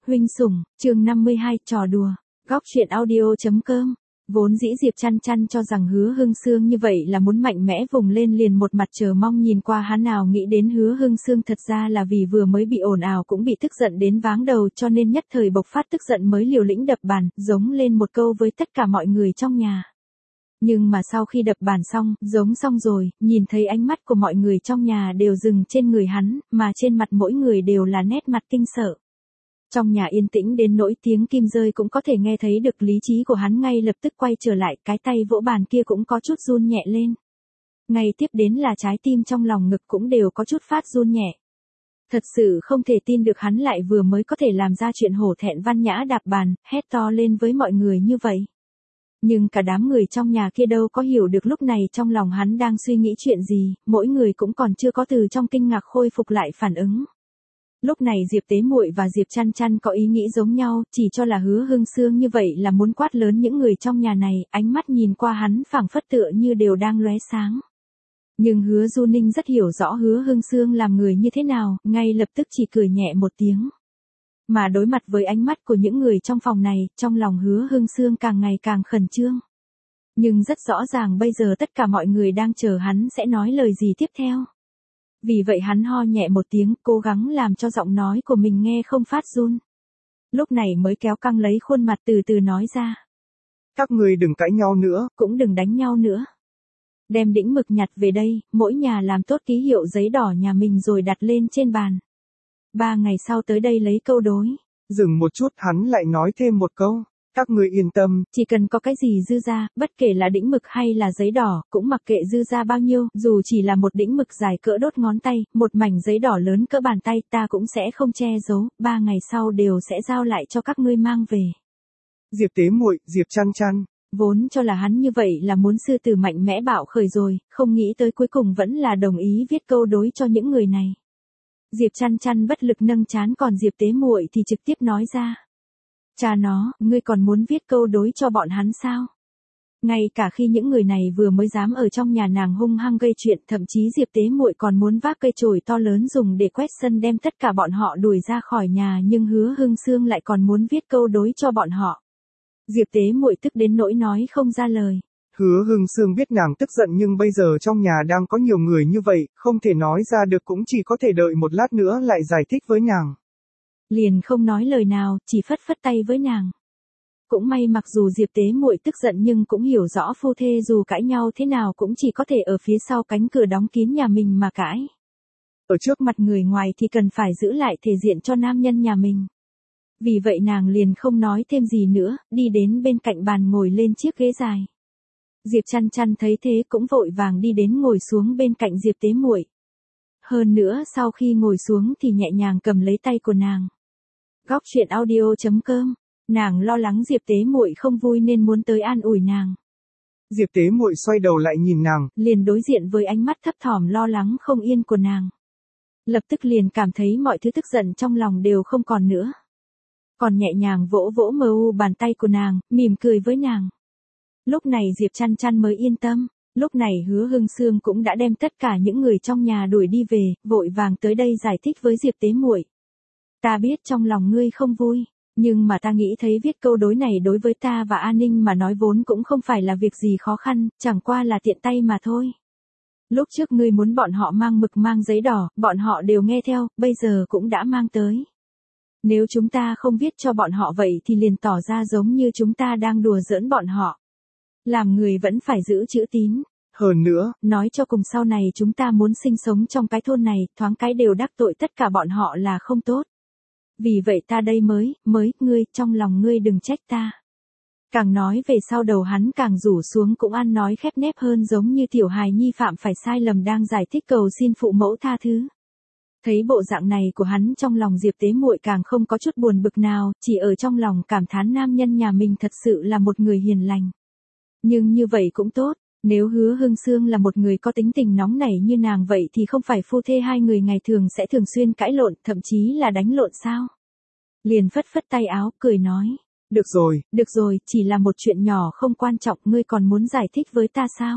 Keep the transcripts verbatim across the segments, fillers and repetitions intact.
Huynh sủng, chương năm mươi hai, trò đùa. Góc truyện audio.com. Vốn dĩ Diệp Chăn Chăn cho rằng Hứa Hưng Sương như vậy là muốn mạnh mẽ vùng lên liền một mặt chờ mong nhìn qua hắn, nào nghĩ đến Hứa Hưng Sương thật ra là vì vừa mới bị ồn ào cũng bị tức giận đến váng đầu, cho nên nhất thời bộc phát tức giận mới liều lĩnh đập bàn, giống lên một câu với tất cả mọi người trong nhà. Nhưng mà sau khi đập bàn xong, giống xong rồi, nhìn thấy ánh mắt của mọi người trong nhà đều dừng trên người hắn, mà trên mặt mỗi người đều là nét mặt kinh sợ. Trong nhà yên tĩnh đến nỗi tiếng kim rơi cũng có thể nghe thấy được, lý trí của hắn ngay lập tức quay trở lại, cái tay vỗ bàn kia cũng có chút run nhẹ lên. Ngay tiếp đến là trái tim trong lòng ngực cũng đều có chút phát run nhẹ. Thật sự không thể tin được hắn lại vừa mới có thể làm ra chuyện hổ thẹn văn nhã đạp bàn, hét to lên với mọi người như vậy. Nhưng cả đám người trong nhà kia đâu có hiểu được lúc này trong lòng hắn đang suy nghĩ chuyện gì, mỗi người cũng còn chưa có từ trong kinh ngạc khôi phục lại phản ứng. Lúc này Diệp Tế Muội và Diệp Chăn Chăn có ý nghĩ giống nhau, chỉ cho là Hứa Hưng Sương như vậy là muốn quát lớn những người trong nhà này, ánh mắt nhìn qua hắn phảng phất tựa như đều đang lóe sáng. Nhưng Hứa Du Ninh rất hiểu rõ Hứa Hưng Sương làm người như thế nào, ngay lập tức chỉ cười nhẹ một tiếng. Mà đối mặt với ánh mắt của những người trong phòng này, trong lòng Hứa Hưng Sương càng ngày càng khẩn trương. Nhưng rất rõ ràng bây giờ tất cả mọi người đang chờ hắn sẽ nói lời gì tiếp theo. Vì vậy hắn ho nhẹ một tiếng, cố gắng làm cho giọng nói của mình nghe không phát run. Lúc này mới kéo căng lấy khuôn mặt từ từ nói ra. Các người đừng cãi nhau nữa, cũng đừng đánh nhau nữa. Đem đĩnh mực nhặt về đây, mỗi nhà làm tốt ký hiệu giấy đỏ nhà mình rồi đặt lên trên bàn. Ba ngày sau tới đây lấy câu đối. Dừng một chút, hắn lại nói thêm một câu. Các người yên tâm, chỉ cần có cái gì dư ra, bất kể là đĩnh mực hay là giấy đỏ, cũng mặc kệ dư ra bao nhiêu, dù chỉ là một đĩnh mực dài cỡ đốt ngón tay, một mảnh giấy đỏ lớn cỡ bàn tay, ta cũng sẽ không che giấu, ba ngày sau đều sẽ giao lại cho các ngươi mang về. Diệp Tế Muội, Diệp Chăn Chăn. Vốn cho là hắn như vậy là muốn sư tử mạnh mẽ bạo khởi rồi, không nghĩ tới cuối cùng vẫn là đồng ý viết câu đối cho những người này. Diệp Chăn Chăn bất lực nâng trán, còn Diệp Tế Muội thì trực tiếp nói ra. Cha nó, ngươi còn muốn viết câu đối cho bọn hắn sao? Ngay cả khi những người này vừa mới dám ở trong nhà nàng hung hăng gây chuyện, thậm chí Diệp Tế Muội còn muốn vác cây chổi to lớn dùng để quét sân đem tất cả bọn họ đuổi ra khỏi nhà, nhưng Hứa Hưng Sương lại còn muốn viết câu đối cho bọn họ. Diệp Tế Muội tức đến nỗi nói không ra lời. Hứa Hưng Sương biết nàng tức giận, nhưng bây giờ trong nhà đang có nhiều người như vậy, không thể nói ra được, cũng chỉ có thể đợi một lát nữa lại giải thích với nàng. Liền không nói lời nào, chỉ phất phất tay với nàng. Cũng may mặc dù Diệp Tế Muội tức giận nhưng cũng hiểu rõ phu thê dù cãi nhau thế nào cũng chỉ có thể ở phía sau cánh cửa đóng kín nhà mình mà cãi. Ở trước mặt người ngoài thì cần phải giữ lại thể diện cho nam nhân nhà mình. Vì vậy nàng liền không nói thêm gì nữa, đi đến bên cạnh bàn ngồi lên chiếc ghế dài. Diệp Chăn Chăn thấy thế cũng vội vàng đi đến ngồi xuống bên cạnh Diệp Tế Muội. Hơn nữa sau khi ngồi xuống thì nhẹ nhàng cầm lấy tay của nàng. Góc truyện audio.com. Nàng lo lắng Diệp Tế Muội không vui nên muốn tới an ủi nàng. Diệp Tế Muội xoay đầu lại nhìn nàng, liền đối diện với ánh mắt thấp thỏm lo lắng không yên của nàng. Lập tức liền cảm thấy mọi thứ tức giận trong lòng đều không còn nữa. Còn nhẹ nhàng vỗ vỗ mờ u bàn tay của nàng, mỉm cười với nàng. Lúc này Diệp Chăn Chăn mới yên tâm. Lúc này Hứa Hưng Sương cũng đã đem tất cả những người trong nhà đuổi đi về, vội vàng tới đây giải thích với Diệp Tế Muội. Ta biết trong lòng ngươi không vui, nhưng mà ta nghĩ thấy viết câu đối này đối với ta và An Ninh mà nói vốn cũng không phải là việc gì khó khăn, chẳng qua là tiện tay mà thôi. Lúc trước ngươi muốn bọn họ mang mực mang giấy đỏ, bọn họ đều nghe theo, bây giờ cũng đã mang tới. Nếu chúng ta không viết cho bọn họ vậy thì liền tỏ ra giống như chúng ta đang đùa giỡn bọn họ. Làm người vẫn phải giữ chữ tín. Hơn nữa, nói cho cùng sau này chúng ta muốn sinh sống trong cái thôn này, thoáng cái đều đắc tội tất cả bọn họ là không tốt. Vì vậy ta đây mới, mới, ngươi, trong lòng ngươi đừng trách ta. Càng nói về sau đầu hắn càng rủ xuống cũng ăn nói khép nép hơn, giống như tiểu hài nhi phạm phải sai lầm đang giải thích cầu xin phụ mẫu tha thứ. Thấy bộ dạng này của hắn trong lòng Diệp Tế Muội càng không có chút buồn bực nào, chỉ ở trong lòng cảm thán nam nhân nhà mình thật sự là một người hiền lành. Nhưng như vậy cũng tốt, nếu Hứa Hưng Sương là một người có tính tình nóng nảy như nàng vậy thì không phải phu thê hai người ngày thường sẽ thường xuyên cãi lộn, thậm chí là đánh lộn sao? Liền phất phất tay áo, cười nói. Được rồi, được rồi, chỉ là một chuyện nhỏ không quan trọng, ngươi còn muốn giải thích với ta sao?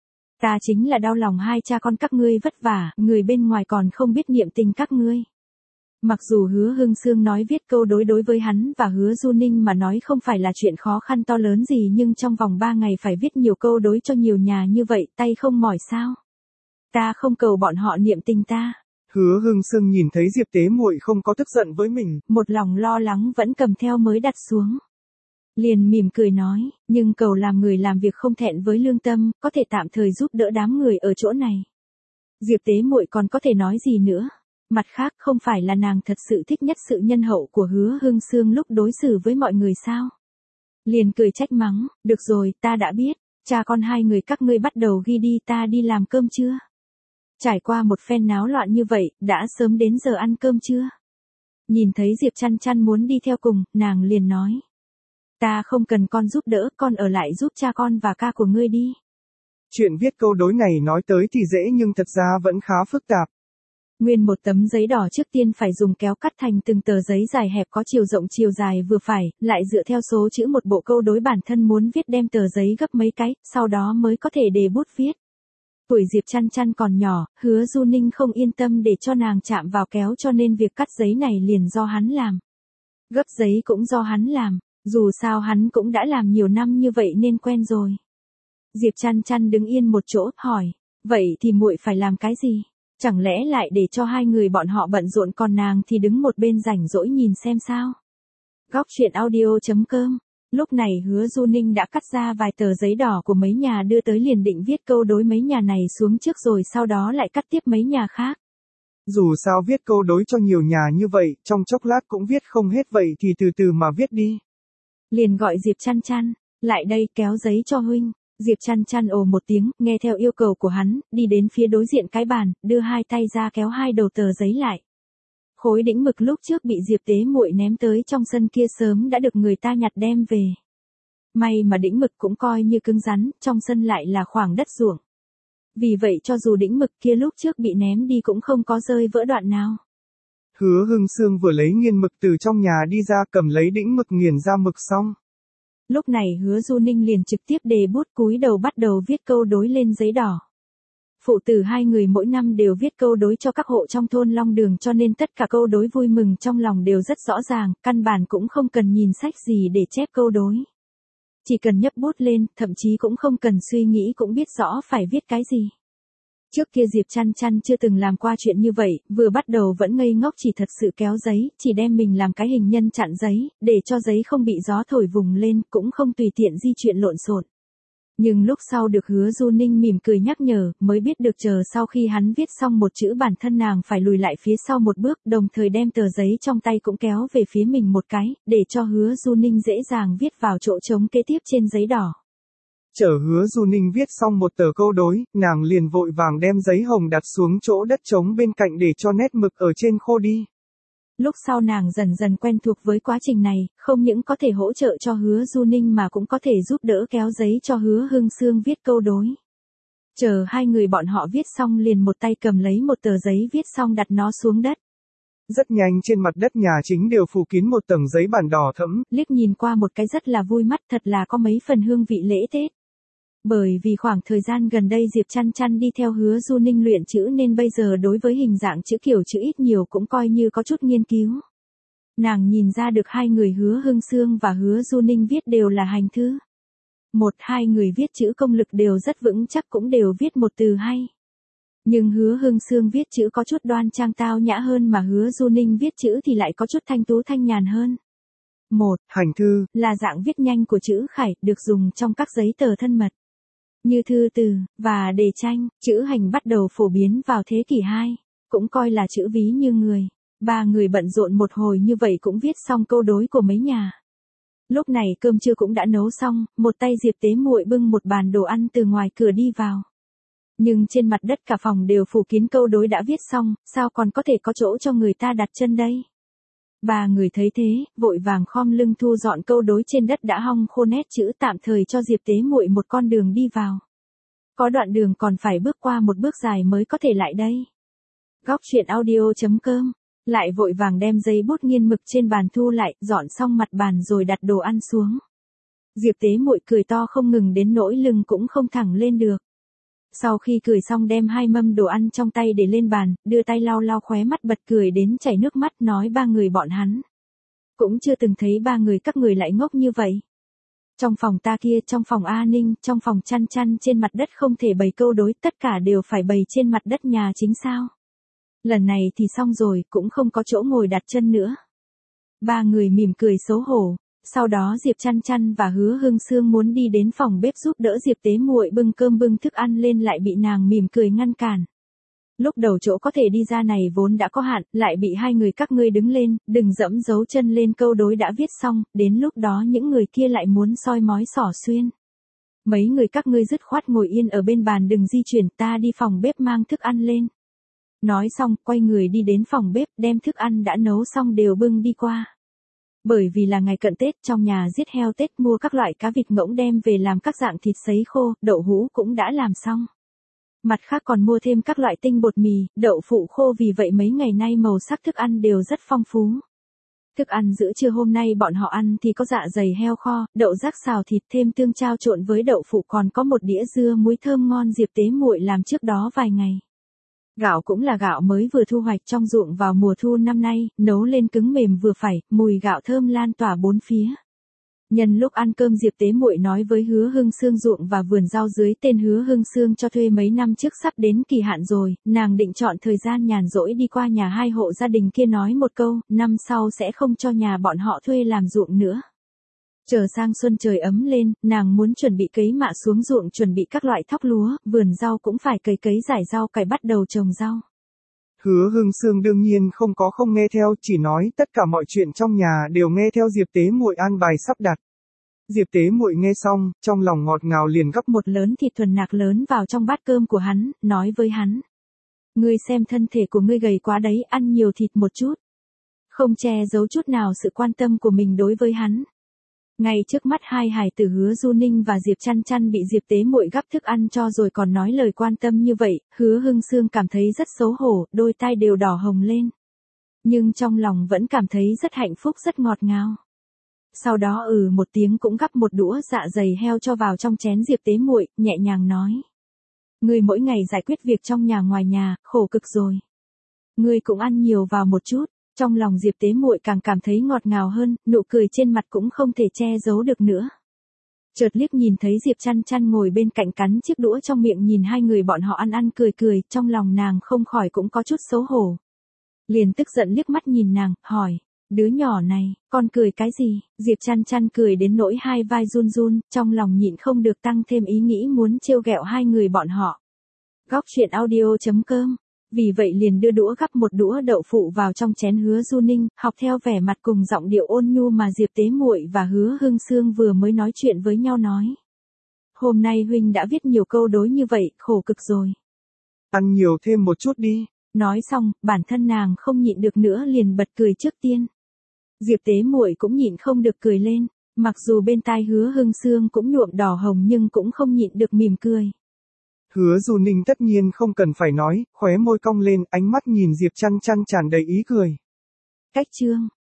Ta chính là đau lòng hai cha con các ngươi vất vả, người bên ngoài còn không biết niệm tình các ngươi. Mặc dù Hứa Hưng Sương nói viết câu đối đối với hắn và Hứa Du Ninh mà nói không phải là chuyện khó khăn to lớn gì, nhưng trong vòng ba ngày phải viết nhiều câu đối cho nhiều nhà như vậy, tay không mỏi sao? Ta không cầu bọn họ niệm tình ta. Hứa Hưng Sương nhìn thấy Diệp Tế Muội không có tức giận với mình, một lòng lo lắng vẫn cầm theo mới đặt xuống. Liền mỉm cười nói, nhưng cầu làm người làm việc không thẹn với lương tâm, có thể tạm thời giúp đỡ đám người ở chỗ này. Diệp Tế Muội còn có thể nói gì nữa? Mặt khác không phải là nàng thật sự thích nhất sự nhân hậu của Hứa Hưng Sương lúc đối xử với mọi người sao? Liền cười trách mắng, được rồi, ta đã biết, cha con hai người các ngươi bắt đầu ghi đi, ta đi làm cơm chưa? Trải qua một phen náo loạn như vậy, đã sớm đến giờ ăn cơm chưa? Nhìn thấy Diệp Chăn Chăn muốn đi theo cùng, nàng liền nói. Ta không cần con giúp đỡ, con ở lại giúp cha con và ca của ngươi đi. Chuyện viết câu đối này nói tới thì dễ nhưng thật ra vẫn khá phức tạp. Nguyên một tấm giấy đỏ trước tiên phải dùng kéo cắt thành từng tờ giấy dài hẹp có chiều rộng chiều dài vừa phải, lại dựa theo số chữ một bộ câu đối bản thân muốn viết đem tờ giấy gấp mấy cái, sau đó mới có thể đề bút viết. Tuổi Diệp Chăn Chăn còn nhỏ, Hứa Du Ninh không yên tâm để cho nàng chạm vào kéo cho nên việc cắt giấy này liền do hắn làm. Gấp giấy cũng do hắn làm, dù sao hắn cũng đã làm nhiều năm như vậy nên quen rồi. Diệp Chăn Chăn đứng yên một chỗ, hỏi, vậy thì muội phải làm cái gì? Chẳng lẽ lại để cho hai người bọn họ bận rộn còn nàng thì đứng một bên rảnh rỗi nhìn xem sao? Góc truyện audio chấm com. Lúc này Hứa Du Ninh đã cắt ra vài tờ giấy đỏ của mấy nhà đưa tới, liền định viết câu đối mấy nhà này xuống trước rồi sau đó lại cắt tiếp mấy nhà khác. Dù sao viết câu đối cho nhiều nhà như vậy, trong chốc lát cũng viết không hết vậy thì từ từ mà viết đi. Liền gọi Diệp Chăn Chăn, lại đây kéo giấy cho huynh. Diệp Chăn Chăn ồ một tiếng, nghe theo yêu cầu của hắn, đi đến phía đối diện cái bàn, đưa hai tay ra kéo hai đầu tờ giấy lại. Khối đĩnh mực lúc trước bị Diệp Tế Muội ném tới trong sân kia sớm đã được người ta nhặt đem về. May mà đĩnh mực cũng coi như cứng rắn, trong sân lại là khoảng đất ruộng. Vì vậy cho dù đĩnh mực kia lúc trước bị ném đi cũng không có rơi vỡ đoạn nào. Hứa Hưng Sương vừa lấy nghiền mực từ trong nhà đi ra, cầm lấy đĩnh mực nghiền ra mực xong. Lúc này Hứa Du Ninh liền trực tiếp đề bút cúi đầu bắt đầu viết câu đối lên giấy đỏ. Phụ tử hai người mỗi năm đều viết câu đối cho các hộ trong thôn Long Đường cho nên tất cả câu đối vui mừng trong lòng đều rất rõ ràng, căn bản cũng không cần nhìn sách gì để chép câu đối. Chỉ cần nhấc bút lên, thậm chí cũng không cần suy nghĩ cũng biết rõ phải viết cái gì. Trước kia Diệp Chăn Chăn chưa từng làm qua chuyện như vậy, vừa bắt đầu vẫn ngây ngốc chỉ thật sự kéo giấy, chỉ đem mình làm cái hình nhân chặn giấy, để cho giấy không bị gió thổi vùng lên, cũng không tùy tiện di chuyển lộn xộn. Nhưng lúc sau được Hứa Du Ninh mỉm cười nhắc nhở, mới biết được chờ sau khi hắn viết xong một chữ bản thân nàng phải lùi lại phía sau một bước, đồng thời đem tờ giấy trong tay cũng kéo về phía mình một cái, để cho Hứa Du Ninh dễ dàng viết vào chỗ trống kế tiếp trên giấy đỏ. Chờ Hứa Du Ninh viết xong một tờ câu đối, nàng liền vội vàng đem giấy hồng đặt xuống chỗ đất trống bên cạnh để cho nét mực ở trên khô đi. Lúc sau nàng dần dần quen thuộc với quá trình này, không những có thể hỗ trợ cho Hứa Du Ninh mà cũng có thể giúp đỡ kéo giấy cho Hứa Hưng Sương viết câu đối. Chờ hai người bọn họ viết xong liền một tay cầm lấy một tờ giấy viết xong đặt nó xuống đất. Rất nhanh trên mặt đất nhà chính đều phủ kín một tầng giấy bản đỏ thẫm. Liếc nhìn qua một cái rất là vui mắt, thật là có mấy phần hương vị lễ Tết. Bởi vì khoảng thời gian gần đây Diệp Chăn Chăn đi theo Hứa Du Ninh luyện chữ nên bây giờ đối với hình dạng chữ kiểu chữ ít nhiều cũng coi như có chút nghiên cứu. Nàng nhìn ra được hai người Hứa Hưng Sương và Hứa Du Ninh viết đều là hành thư. Một hai người viết chữ công lực đều rất vững chắc cũng đều viết một từ hay. Nhưng Hứa Hưng Sương viết chữ có chút đoan trang tao nhã hơn mà Hứa Du Ninh viết chữ thì lại có chút thanh tú thanh nhàn hơn. Một, hành thư, là dạng viết nhanh của chữ khải, được dùng trong các giấy tờ thân mật. Như thư từ, và đề tranh, chữ hành bắt đầu phổ biến vào thế kỷ hai, cũng coi là chữ ví như người. Ba người bận rộn một hồi như vậy cũng viết xong câu đối của mấy nhà. Lúc này cơm trưa cũng đã nấu xong, một tay Diệp Tế Muội bưng một bàn đồ ăn từ ngoài cửa đi vào. Nhưng trên mặt đất cả phòng đều phủ kín câu đối đã viết xong, sao còn có thể có chỗ cho người ta đặt chân đây? Ba người thấy thế, vội vàng khom lưng thu dọn câu đối trên đất đã hong khô nét chữ tạm thời cho Diệp Tế Muội một con đường đi vào. Có đoạn đường còn phải bước qua một bước dài mới có thể lại đây. Góc truyện audio chấm com, lại vội vàng đem giấy bút nghiên mực trên bàn thu lại, dọn xong mặt bàn rồi đặt đồ ăn xuống. Diệp Tế Muội cười to không ngừng đến nỗi lưng cũng không thẳng lên được. Sau khi cười xong đem hai mâm đồ ăn trong tay để lên bàn, đưa tay lau lau khóe mắt bật cười đến chảy nước mắt nói ba người bọn hắn. Cũng chưa từng thấy ba người các người lại ngốc như vậy. Trong phòng ta kia, trong phòng A Ninh, trong phòng chăn chăn trên mặt đất không thể bày câu đối, tất cả đều phải bày trên mặt đất nhà chính sao. Lần này thì xong rồi, cũng không có chỗ ngồi đặt chân nữa. Ba người mỉm cười xấu hổ. Sau đó Diệp Chăn Chăn và Hứa Hưng Sương muốn đi đến phòng bếp giúp đỡ Diệp Tế Muội bưng cơm bưng thức ăn lên lại bị nàng mỉm cười ngăn cản. Lúc đầu chỗ có thể đi ra này vốn đã có hạn, lại bị hai người các ngươi đứng lên, đừng dẫm dấu chân lên câu đối đã viết xong, đến lúc đó những người kia lại muốn soi mói xỏ xuyên. Mấy người các ngươi dứt khoát ngồi yên ở bên bàn đừng di chuyển, ta đi phòng bếp mang thức ăn lên. Nói xong, quay người đi đến phòng bếp, đem thức ăn đã nấu xong đều bưng đi qua. Bởi vì là ngày cận Tết, trong nhà giết heo Tết mua các loại cá vịt ngỗng đem về làm các dạng thịt sấy khô, đậu hũ cũng đã làm xong. Mặt khác còn mua thêm các loại tinh bột mì, đậu phụ khô vì vậy mấy ngày nay màu sắc thức ăn đều rất phong phú. Thức ăn giữa trưa hôm nay bọn họ ăn thì có dạ dày heo kho, đậu rác xào thịt thêm tương trao trộn với đậu phụ còn có một đĩa dưa muối thơm ngon Diệp Tế Muội làm trước đó vài ngày. Gạo cũng là gạo mới vừa thu hoạch trong ruộng vào mùa thu năm nay, nấu lên cứng mềm vừa phải, mùi gạo thơm lan tỏa bốn phía. Nhân lúc ăn cơm Diệp Tế Muội nói với Hứa Hưng Sương ruộng và vườn rau dưới tên Hứa Hưng Sương cho thuê mấy năm trước sắp đến kỳ hạn rồi, nàng định chọn thời gian nhàn rỗi đi qua nhà hai hộ gia đình kia nói một câu, năm sau sẽ không cho nhà bọn họ thuê làm ruộng nữa. Chờ sang xuân trời ấm lên, nàng muốn chuẩn bị cấy mạ xuống ruộng chuẩn bị các loại thóc lúa, vườn rau cũng phải cấy cấy giải rau cải bắt đầu trồng rau. Hứa Hưng Sương đương nhiên không có không nghe theo, chỉ nói tất cả mọi chuyện trong nhà đều nghe theo Diệp Tế Muội an bài sắp đặt. Diệp Tế Muội nghe xong, trong lòng ngọt ngào liền gấp một lớn thịt thuần nạc lớn vào trong bát cơm của hắn, nói với hắn. Ngươi xem thân thể của ngươi gầy quá đấy, ăn nhiều thịt một chút. Không che giấu chút nào sự quan tâm của mình đối với hắn. Ngay trước mắt hai hài tử Hứa Du Ninh và Diệp Chăn Chăn bị Diệp Tế Muội gắp thức ăn cho rồi còn nói lời quan tâm như vậy, Hứa Hưng Sương cảm thấy rất xấu hổ, đôi tai đều đỏ hồng lên. Nhưng trong lòng vẫn cảm thấy rất hạnh phúc rất ngọt ngào. Sau đó ừ một tiếng cũng gắp một đũa dạ dày heo cho vào trong chén Diệp Tế Muội, nhẹ nhàng nói. Ngươi mỗi ngày giải quyết việc trong nhà ngoài nhà, khổ cực rồi. Ngươi cũng ăn nhiều vào một chút. Trong lòng Diệp Tế Muội càng cảm thấy ngọt ngào hơn, nụ cười trên mặt cũng không thể che giấu được nữa. Chợt liếc nhìn thấy Diệp Chăn Chăn ngồi bên cạnh cắn chiếc đũa trong miệng nhìn hai người bọn họ ăn ăn cười cười, trong lòng nàng không khỏi cũng có chút xấu hổ. Liền tức giận liếc mắt nhìn nàng, hỏi, đứa nhỏ này, con cười cái gì? Diệp Chăn Chăn cười đến nỗi hai vai run run, trong lòng nhịn không được tăng thêm ý nghĩ muốn trêu ghẹo hai người bọn họ. Góc truyện audio chấm com. Vì vậy liền đưa đũa gắp một đũa đậu phụ vào trong chén Hứa Du Ninh, học theo vẻ mặt cùng giọng điệu ôn nhu mà Diệp Tế Muội và Hứa Hưng Sương vừa mới nói chuyện với nhau nói. Hôm nay huynh đã viết nhiều câu đối như vậy, khổ cực rồi. Ăn nhiều thêm một chút đi. Nói xong, bản thân nàng không nhịn được nữa liền bật cười trước tiên. Diệp Tế Muội cũng nhịn không được cười lên, mặc dù bên tai Hứa Hưng Sương cũng nhuộm đỏ hồng nhưng cũng không nhịn được mỉm cười. Hứa Du Ninh tất nhiên không cần phải nói, khóe môi cong lên, ánh mắt nhìn Diệp Chăn Chăn tràn đầy ý cười. Cách chương